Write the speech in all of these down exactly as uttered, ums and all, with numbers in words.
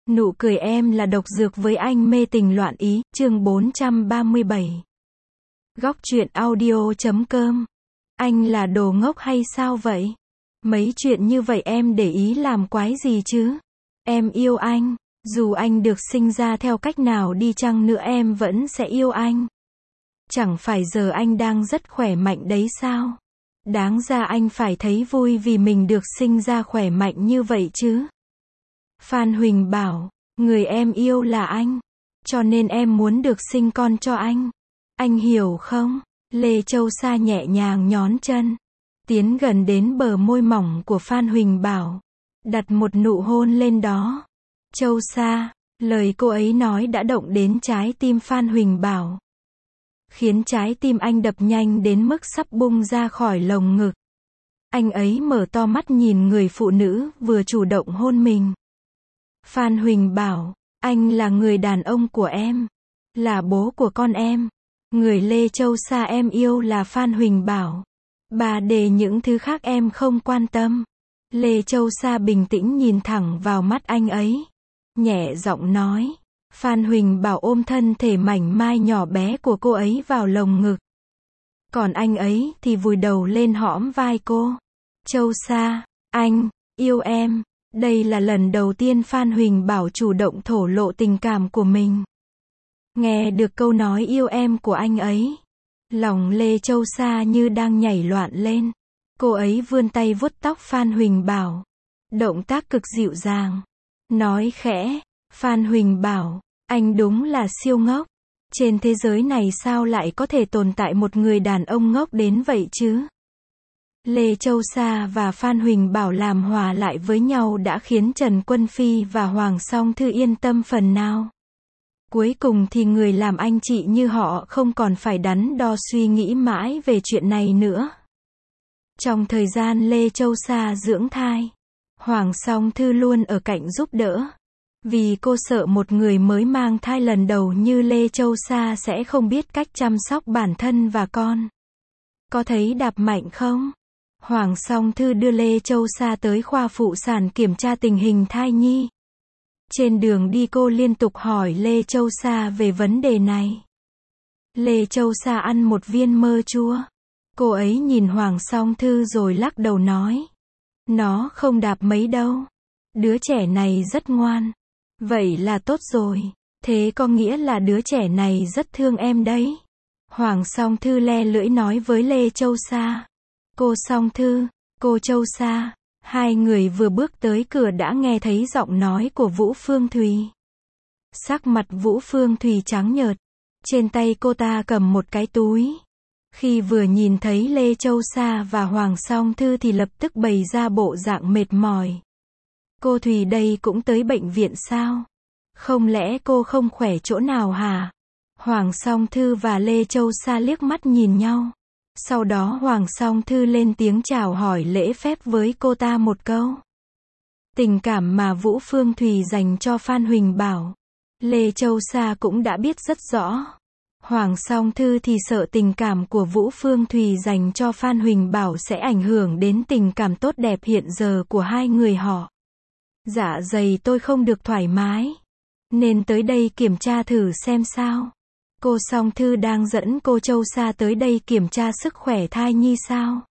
Nụ cười em là độc dược với anh mê tình loạn ý, chương bốn trăm ba mươi bảy. Góc truyện audio chấm com. Anh là đồ ngốc hay sao vậy? Mấy chuyện như vậy em để ý làm quái gì chứ? Em yêu anh, dù anh được sinh ra theo cách nào đi chăng nữa em vẫn sẽ yêu anh. Chẳng phải giờ anh đang rất khỏe mạnh đấy sao? Đáng ra anh phải thấy vui vì mình được sinh ra khỏe mạnh như vậy chứ. Phan Huỳnh bảo, người em yêu là anh, cho nên em muốn được sinh con cho anh. Anh hiểu không? Lê Châu Sa nhẹ nhàng nhón chân, tiến gần đến bờ môi mỏng của Phan Huỳnh Bảo, đặt một nụ hôn lên đó. Châu Sa, lời cô ấy nói đã động đến trái tim Phan Huỳnh Bảo, khiến trái tim anh đập nhanh đến mức sắp bung ra khỏi lồng ngực. Anh ấy mở to mắt nhìn người phụ nữ vừa chủ động hôn mình. Phan Huỳnh Bảo, anh là người đàn ông của em, là bố của con em. Người Lê Châu Sa em yêu là Phan Huỳnh Bảo. Bà để những thứ khác em không quan tâm. Lê Châu Sa bình tĩnh nhìn thẳng vào mắt anh ấy, nhẹ giọng nói. Phan Huỳnh Bảo ôm thân thể mảnh mai nhỏ bé của cô ấy vào lồng ngực. Còn anh ấy thì vùi đầu lên hõm vai cô. Châu Sa, anh yêu em. Đây là lần đầu tiên Phan Huỳnh Bảo chủ động thổ lộ tình cảm của mình. Nghe được câu nói yêu em của anh ấy, lòng Lê Châu Sa như đang nhảy loạn lên. Cô ấy vươn tay vuốt tóc Phan Huỳnh Bảo, động tác cực dịu dàng, nói khẽ. Phan Huỳnh Bảo, anh đúng là siêu ngốc. Trên thế giới này sao lại có thể tồn tại một người đàn ông ngốc đến vậy chứ? Lê Châu Sa và Phan Huỳnh Bảo làm hòa lại với nhau đã khiến Trần Quân Phi và Hoàng Song Thư yên tâm phần nào. Cuối cùng thì người làm anh chị như họ không còn phải đắn đo suy nghĩ mãi về chuyện này nữa. Trong thời gian Lê Châu Sa dưỡng thai, Hoàng Song Thư luôn ở cạnh giúp đỡ. Vì cô sợ một người mới mang thai lần đầu như Lê Châu Sa sẽ không biết cách chăm sóc bản thân và con. Có thấy đạp mạnh không? Hoàng Song Thư đưa Lê Châu Sa tới khoa phụ sản kiểm tra tình hình thai nhi. Trên đường đi cô liên tục hỏi Lê Châu Sa về vấn đề này. Lê Châu Sa ăn một viên mơ chua. Cô ấy nhìn Hoàng Song Thư rồi lắc đầu nói. Nó không đạp mấy đâu. Đứa trẻ này rất ngoan. Vậy là tốt rồi. Thế có nghĩa là đứa trẻ này rất thương em đấy. Hoàng Song Thư le lưỡi nói với Lê Châu Sa. Cô Song Thư, cô Châu Sa, hai người vừa bước tới cửa đã nghe thấy giọng nói của Vũ Phương Thùy. Sắc mặt Vũ Phương Thùy trắng nhợt, trên tay cô ta cầm một cái túi. Khi vừa nhìn thấy Lê Châu Sa và Hoàng Song Thư thì lập tức bày ra bộ dạng mệt mỏi. Cô Thùy đây cũng tới bệnh viện sao? Không lẽ cô không khỏe chỗ nào hả? Hoàng Song Thư và Lê Châu Sa liếc mắt nhìn nhau. Sau đó Hoàng Song Thư lên tiếng chào hỏi lễ phép với cô ta một câu. Tình cảm mà Vũ Phương Thùy dành cho Phan Huỳnh Bảo, Lê Châu Sa cũng đã biết rất rõ. Hoàng Song Thư thì sợ tình cảm của Vũ Phương Thùy dành cho Phan Huỳnh Bảo sẽ ảnh hưởng đến tình cảm tốt đẹp hiện giờ của hai người họ. Dạ dày tôi không được thoải mái, nên tới đây kiểm tra thử xem sao. Cô Song Thư đang dẫn cô Châu Sa tới đây kiểm tra sức khỏe thai nhi sao?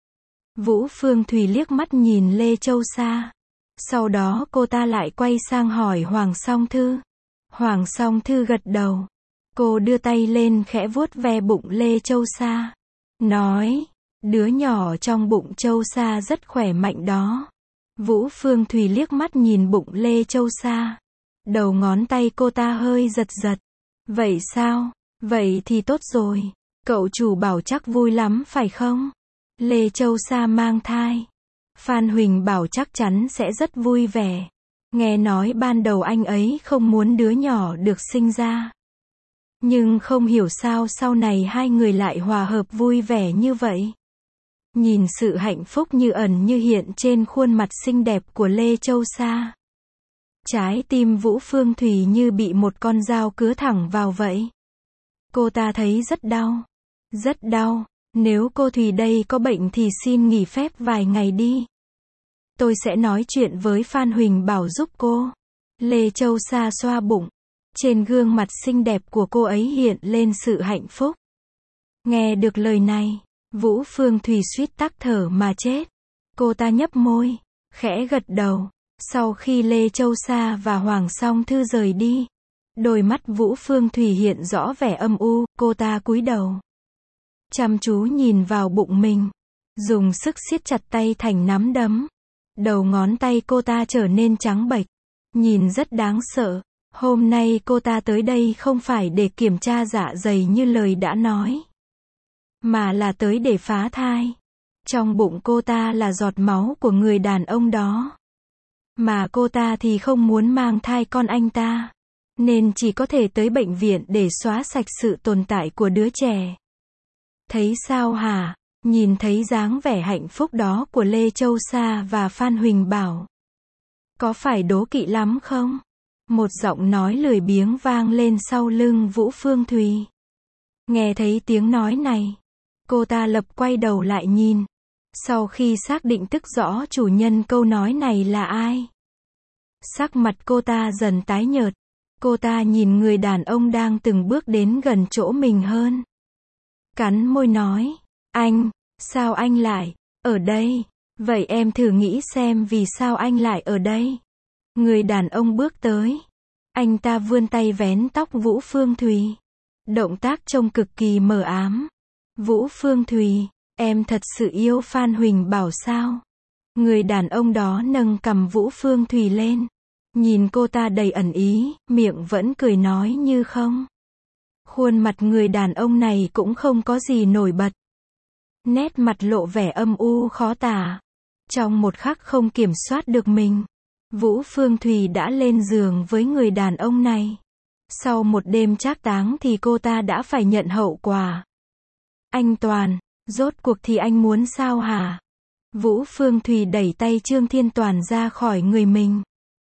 Vũ Phương Thùy liếc mắt nhìn Lê Châu Sa. Sau đó cô ta lại quay sang hỏi Hoàng Song Thư. Hoàng Song Thư gật đầu. Cô đưa tay lên khẽ vuốt ve bụng Lê Châu Sa, nói, đứa nhỏ trong bụng Châu Sa rất khỏe mạnh đó. Vũ Phương Thùy liếc mắt nhìn bụng Lê Châu Sa. Đầu ngón tay cô ta hơi giật giật. Vậy sao? Vậy thì tốt rồi. Cậu chủ bảo chắc vui lắm phải không? Lê Châu Sa mang thai. Phan Huỳnh Bảo chắc chắn sẽ rất vui vẻ. Nghe nói ban đầu anh ấy không muốn đứa nhỏ được sinh ra. Nhưng không hiểu sao sau này hai người lại hòa hợp vui vẻ như vậy. Nhìn sự hạnh phúc như ẩn như hiện trên khuôn mặt xinh đẹp của Lê Châu Sa, trái tim Vũ Phương Thùy như bị một con dao cứa thẳng vào vậy. Cô ta thấy rất đau. Rất đau. Nếu cô Thùy đây có bệnh thì xin nghỉ phép vài ngày đi. Tôi sẽ nói chuyện với Phan Huỳnh Bảo giúp cô. Lê Châu Sa xoa bụng. Trên gương mặt xinh đẹp của cô ấy hiện lên sự hạnh phúc. Nghe được lời này, Vũ Phương Thùy suýt tắc thở mà chết. Cô ta nhấp môi, khẽ gật đầu. Sau khi Lê Châu Sa và Hoàng Song Thư rời đi, đôi mắt Vũ Phương Thùy hiện rõ vẻ âm u, cô ta cúi đầu. Chăm chú nhìn vào bụng mình, dùng sức siết chặt tay thành nắm đấm. Đầu ngón tay cô ta trở nên trắng bệch, nhìn rất đáng sợ. Hôm nay cô ta tới đây không phải để kiểm tra dạ dày như lời đã nói, mà là tới để phá thai. Trong bụng cô ta là giọt máu của người đàn ông đó. Mà cô ta thì không muốn mang thai con anh ta, nên chỉ có thể tới bệnh viện để xóa sạch sự tồn tại của đứa trẻ. Thấy sao hả? Nhìn thấy dáng vẻ hạnh phúc đó của Lê Châu Sa và Phan Huỳnh Bảo, có phải đố kỵ lắm không? Một giọng nói lười biếng vang lên sau lưng Vũ Phương Thùy. Nghe thấy tiếng nói này, cô ta lập quay đầu lại nhìn. Sau khi xác định tức rõ chủ nhân câu nói này là ai, sắc mặt cô ta dần tái nhợt. Cô ta nhìn người đàn ông đang từng bước đến gần chỗ mình hơn. Cắn môi nói, anh, sao anh lại ở đây? Vậy em thử nghĩ xem vì sao anh lại ở đây. Người đàn ông bước tới. Anh ta vươn tay vén tóc Vũ Phương Thùy. Động tác trông cực kỳ mờ ám. Vũ Phương Thùy, em thật sự yêu Phan Huỳnh Bảo sao? Người đàn ông đó nâng cằm Vũ Phương Thùy lên. Nhìn cô ta đầy ẩn ý, miệng vẫn cười nói như không. Khuôn mặt người đàn ông này cũng không có gì nổi bật. Nét mặt lộ vẻ âm u khó tả. Trong một khắc không kiểm soát được mình, Vũ Phương Thùy đã lên giường với người đàn ông này. Sau một đêm trác táng thì cô ta đã phải nhận hậu quả. Anh Toàn, rốt cuộc thì anh muốn sao hả? Vũ Phương Thùy đẩy tay Trương Thiên Toàn ra khỏi người mình.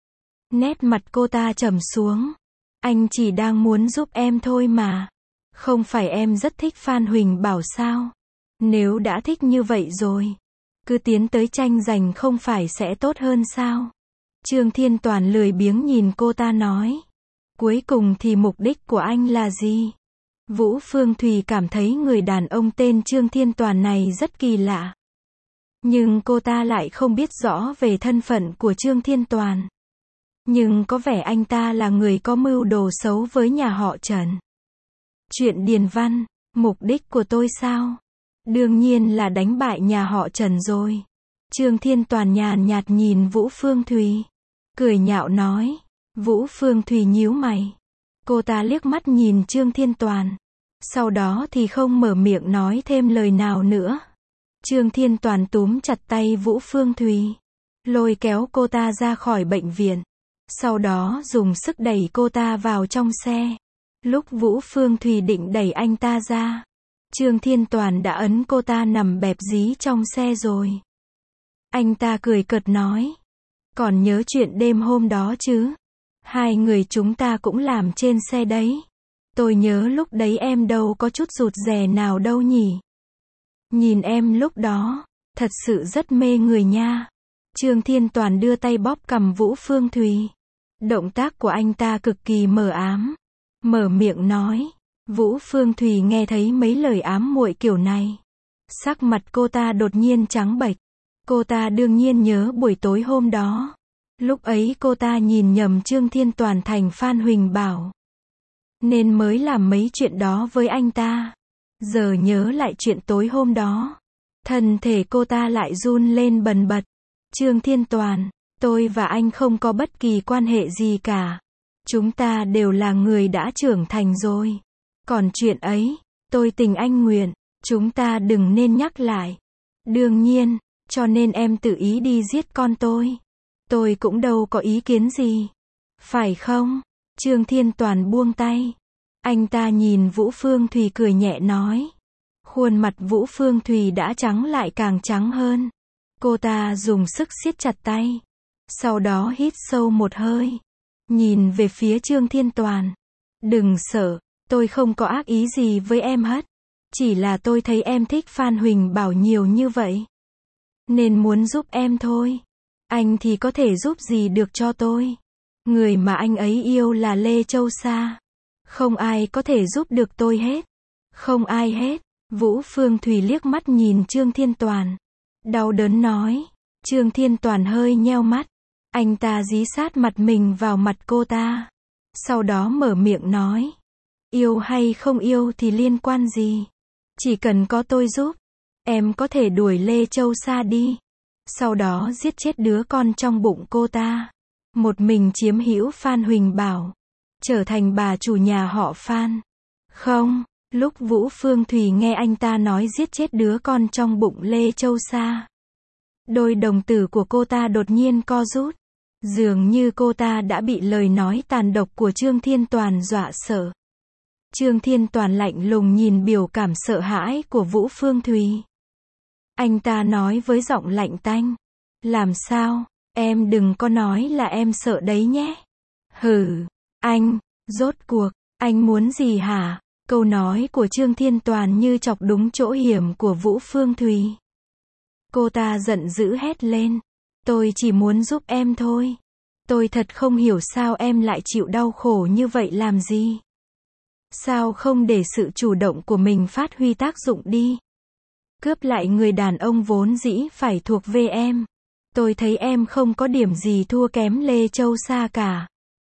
Nét mặt cô ta trầm xuống. Anh chỉ đang muốn giúp em thôi mà. Không phải em rất thích Phan Huỳnh Bảo sao? Nếu đã thích như vậy rồi, cứ tiến tới tranh giành không phải sẽ tốt hơn sao? Trương Thiên Toàn lười biếng nhìn cô ta nói. Cuối cùng thì mục đích của anh là gì? Vũ Phương Thùy cảm thấy người đàn ông tên Trương Thiên Toàn này rất kỳ lạ. Nhưng cô ta lại không biết rõ về thân phận của Trương Thiên Toàn. Nhưng có vẻ anh ta là người có mưu đồ xấu với nhà họ Trần. Chuyện điền văn, mục đích của tôi sao? Đương nhiên là đánh bại nhà họ Trần rồi. Trương Thiên Toàn nhàn nhạt nhìn Vũ Phương Thùy, cười nhạo nói. Vũ Phương Thùy nhíu mày. Cô ta liếc mắt nhìn Trương Thiên Toàn. Sau đó thì không mở miệng nói thêm lời nào nữa. Trương Thiên Toàn túm chặt tay Vũ Phương Thùy, lôi kéo cô ta ra khỏi bệnh viện. Sau đó dùng sức đẩy cô ta vào trong xe. Lúc Vũ Phương Thùy định đẩy anh ta ra, Trương Thiên Toàn đã ấn cô ta nằm bẹp dí trong xe rồi. Anh ta cười cợt nói. Còn nhớ chuyện đêm hôm đó chứ? Hai người chúng ta cũng làm trên xe đấy. Tôi nhớ lúc đấy em đâu có chút rụt rè nào đâu nhỉ? Nhìn em lúc đó, thật sự rất mê người nha. Trương Thiên Toàn đưa tay bóp cằm Vũ Phương Thùy. Động tác của anh ta cực kỳ mờ ám. Mở miệng nói. Vũ Phương Thùy nghe thấy mấy lời ám muội kiểu này. Sắc mặt cô ta đột nhiên trắng bệch. Cô ta đương nhiên nhớ buổi tối hôm đó. Lúc ấy cô ta nhìn nhầm Trương Thiên Toàn thành Phan Huỳnh Bảo, nên mới làm mấy chuyện đó với anh ta. Giờ nhớ lại chuyện tối hôm đó, thân thể cô ta lại run lên bần bật. Trương Thiên Toàn, tôi và anh không có bất kỳ quan hệ gì cả. Chúng ta đều là người đã trưởng thành rồi. Còn chuyện ấy, tôi tình anh nguyện, chúng ta đừng nên nhắc lại. Đương nhiên, cho nên em tự ý đi giết con tôi. Tôi cũng đâu có ý kiến gì. Phải không? Trương Thiên Toàn buông tay. Anh ta nhìn Vũ Phương Thùy cười nhẹ nói. Khuôn mặt Vũ Phương Thùy đã trắng lại càng trắng hơn. Cô ta dùng sức siết chặt tay. Sau đó hít sâu một hơi. Nhìn về phía Trương Thiên Toàn. Đừng sợ, tôi không có ác ý gì với em hết. Chỉ là tôi thấy em thích Phan Huỳnh Bảo nhiều như vậy, nên muốn giúp em thôi. Anh thì có thể giúp gì được cho tôi? Người mà anh ấy yêu là Lê Châu Sa. Không ai có thể giúp được tôi hết. Không ai hết. Vũ Phương Thùy liếc mắt nhìn Trương Thiên Toàn. Đau đớn nói. Trương Thiên Toàn hơi nheo mắt. Anh ta dí sát mặt mình vào mặt cô ta. Sau đó mở miệng nói. Yêu hay không yêu thì liên quan gì? Chỉ cần có tôi giúp, em có thể đuổi Lê Châu Sa đi. Sau đó giết chết đứa con trong bụng cô ta. Một mình chiếm hữu Phan Huỳnh Bảo. Trở thành bà chủ nhà họ Phan. Không, lúc Vũ Phương Thùy nghe anh ta nói giết chết đứa con trong bụng Lê Châu Sa. Đôi đồng tử của cô ta đột nhiên co rút. Dường như cô ta đã bị lời nói tàn độc của Trương Thiên Toàn dọa sợ. Trương Thiên Toàn lạnh lùng nhìn biểu cảm sợ hãi của Vũ Phương Thùy. Anh ta nói với giọng lạnh tanh. Làm sao? Em đừng có nói là em sợ đấy nhé. Hừ, anh, rốt cuộc, anh muốn gì hả? Câu nói của Trương Thiên Toàn như chọc đúng chỗ hiểm của Vũ Phương Thùy. Cô ta giận dữ hét lên. Tôi chỉ muốn giúp em thôi. Tôi thật không hiểu sao em lại chịu đau khổ như vậy làm gì. Sao không để sự chủ động của mình phát huy tác dụng đi? Cướp lại người đàn ông vốn dĩ phải thuộc về em. Tôi thấy em không có điểm gì thua kém Lê Châu Sa cả.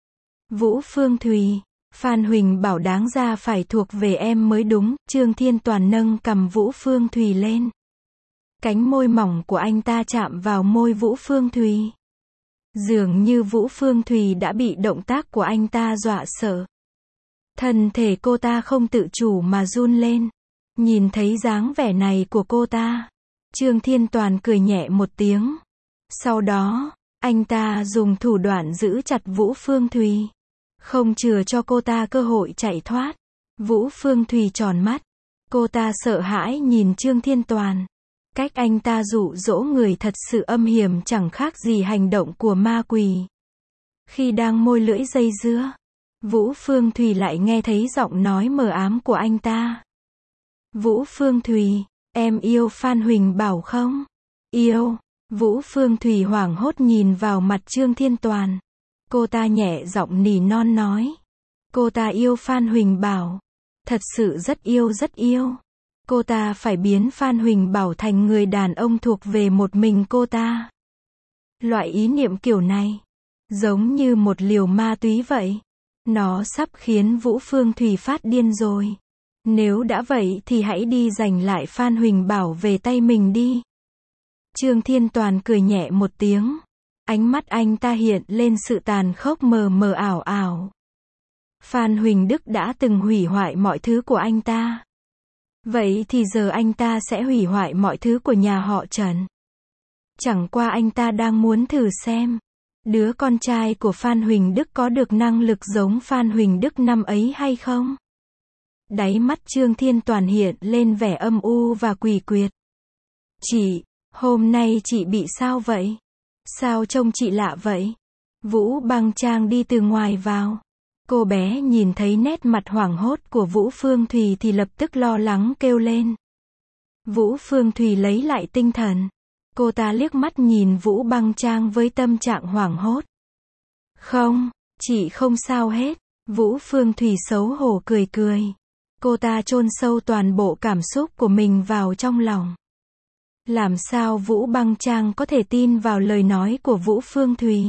Vũ Phương Thùy, Phan Huỳnh Bảo đáng ra phải thuộc về em mới đúng. Trương Thiên Toàn nâng cằm Vũ Phương Thùy lên. Cánh môi mỏng của anh ta chạm vào môi Vũ Phương Thùy. Dường như Vũ Phương Thùy đã bị động tác của anh ta dọa sợ. Thân thể cô ta không tự chủ mà run lên. Nhìn thấy dáng vẻ này của cô ta, Trương Thiên Toàn cười nhẹ một tiếng. Sau đó, anh ta dùng thủ đoạn giữ chặt Vũ Phương Thùy, không chừa cho cô ta cơ hội chạy thoát. Vũ Phương Thùy tròn mắt. Cô ta sợ hãi nhìn Trương Thiên Toàn. Cách anh ta dụ dỗ người thật sự âm hiểm chẳng khác gì hành động của ma quỷ. Khi đang môi lưỡi dây dưa, Vũ Phương Thùy lại nghe thấy giọng nói mờ ám của anh ta. Vũ Phương Thùy, em yêu Phan Huỳnh Bảo không? Yêu. Vũ Phương Thùy hoảng hốt nhìn vào mặt Trương Thiên Toàn. Cô ta nhẹ giọng nỉ non nói. Cô ta yêu Phan Huỳnh Bảo. Thật sự rất yêu rất yêu. Cô ta phải biến Phan Huỳnh Bảo thành người đàn ông thuộc về một mình cô ta. Loại ý niệm kiểu này, giống như một liều ma túy vậy. Nó sắp khiến Vũ Phương Thùy phát điên rồi. Nếu đã vậy thì hãy đi giành lại Phan Huỳnh Bảo về tay mình đi. Trương Thiên Toàn cười nhẹ một tiếng. Ánh mắt anh ta hiện lên sự tàn khốc mờ mờ ảo ảo. Phan Huỳnh Đức đã từng hủy hoại mọi thứ của anh ta. Vậy thì giờ anh ta sẽ hủy hoại mọi thứ của nhà họ Trần. Chẳng qua anh ta đang muốn thử xem đứa con trai của Phan Huỳnh Đức có được năng lực giống Phan Huỳnh Đức năm ấy hay không? Đáy mắt Trương Thiên Toàn hiện lên vẻ âm u và quỷ quyệt. Chị, hôm nay chị bị sao vậy? Sao trông chị lạ vậy? Vũ Băng Trang đi từ ngoài vào. Cô bé nhìn thấy nét mặt hoảng hốt của Vũ Phương Thùy thì lập tức lo lắng kêu lên. Vũ Phương Thùy lấy lại tinh thần. Cô ta liếc mắt nhìn Vũ Băng Trang với tâm trạng hoảng hốt. Không, chị không sao hết. Vũ Phương Thùy xấu hổ cười cười. Cô ta chôn sâu toàn bộ cảm xúc của mình vào trong lòng. Làm sao Vũ Băng Trang có thể tin vào lời nói của Vũ Phương Thùy?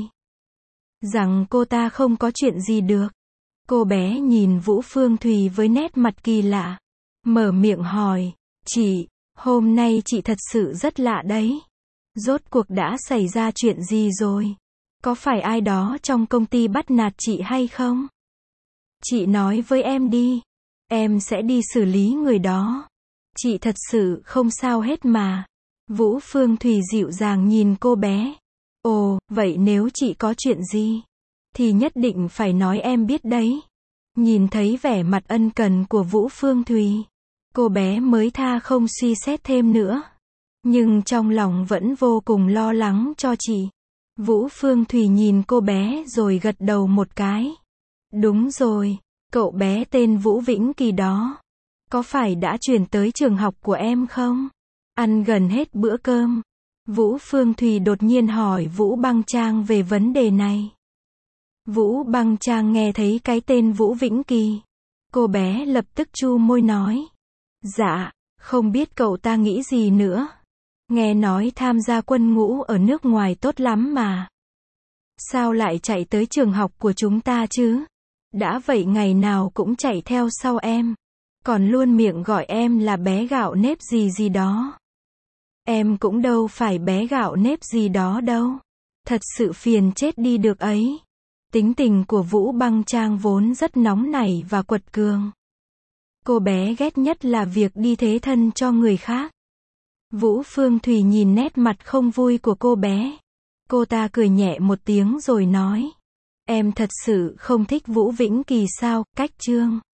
Rằng cô ta không có chuyện gì được. Cô bé nhìn Vũ Phương Thùy với nét mặt kỳ lạ. Mở miệng hỏi, chị, hôm nay chị thật sự rất lạ đấy. Rốt cuộc đã xảy ra chuyện gì rồi? Có phải ai đó trong công ty bắt nạt chị hay không? Chị nói với em đi. Em sẽ đi xử lý người đó. Chị thật sự không sao hết mà. Vũ Phương Thùy dịu dàng nhìn cô bé. Ồ, vậy nếu chị có chuyện gì thì nhất định phải nói em biết đấy. Nhìn thấy vẻ mặt ân cần của Vũ Phương Thùy, cô bé mới tha không suy xét thêm nữa. Nhưng trong lòng vẫn vô cùng lo lắng cho chị. Vũ Phương Thùy nhìn cô bé rồi gật đầu một cái. Đúng rồi, cậu bé tên Vũ Vĩnh Kỳ đó. Có phải đã chuyển tới trường học của em không? Ăn gần hết bữa cơm. Vũ Phương Thùy đột nhiên hỏi Vũ Băng Trang về vấn đề này. Vũ Băng Trang nghe thấy cái tên Vũ Vĩnh Kỳ. Cô bé lập tức chu môi nói. Dạ, không biết cậu ta nghĩ gì nữa. Nghe nói tham gia quân ngũ ở nước ngoài tốt lắm mà. Sao lại chạy tới trường học của chúng ta chứ? Đã vậy ngày nào cũng chạy theo sau em. Còn luôn miệng gọi em là bé gạo nếp gì gì đó. Em cũng đâu phải bé gạo nếp gì đó đâu. Thật sự phiền chết đi được ấy. Tính tình của Vũ Băng Trang vốn rất nóng nảy và quật cường. Cô bé ghét nhất là việc đi thế thân cho người khác. Vũ Phương Thùy nhìn nét mặt không vui của cô bé. Cô ta cười nhẹ một tiếng rồi nói. Em thật sự không thích Vũ Vĩnh Kỳ sao, Cách Trương?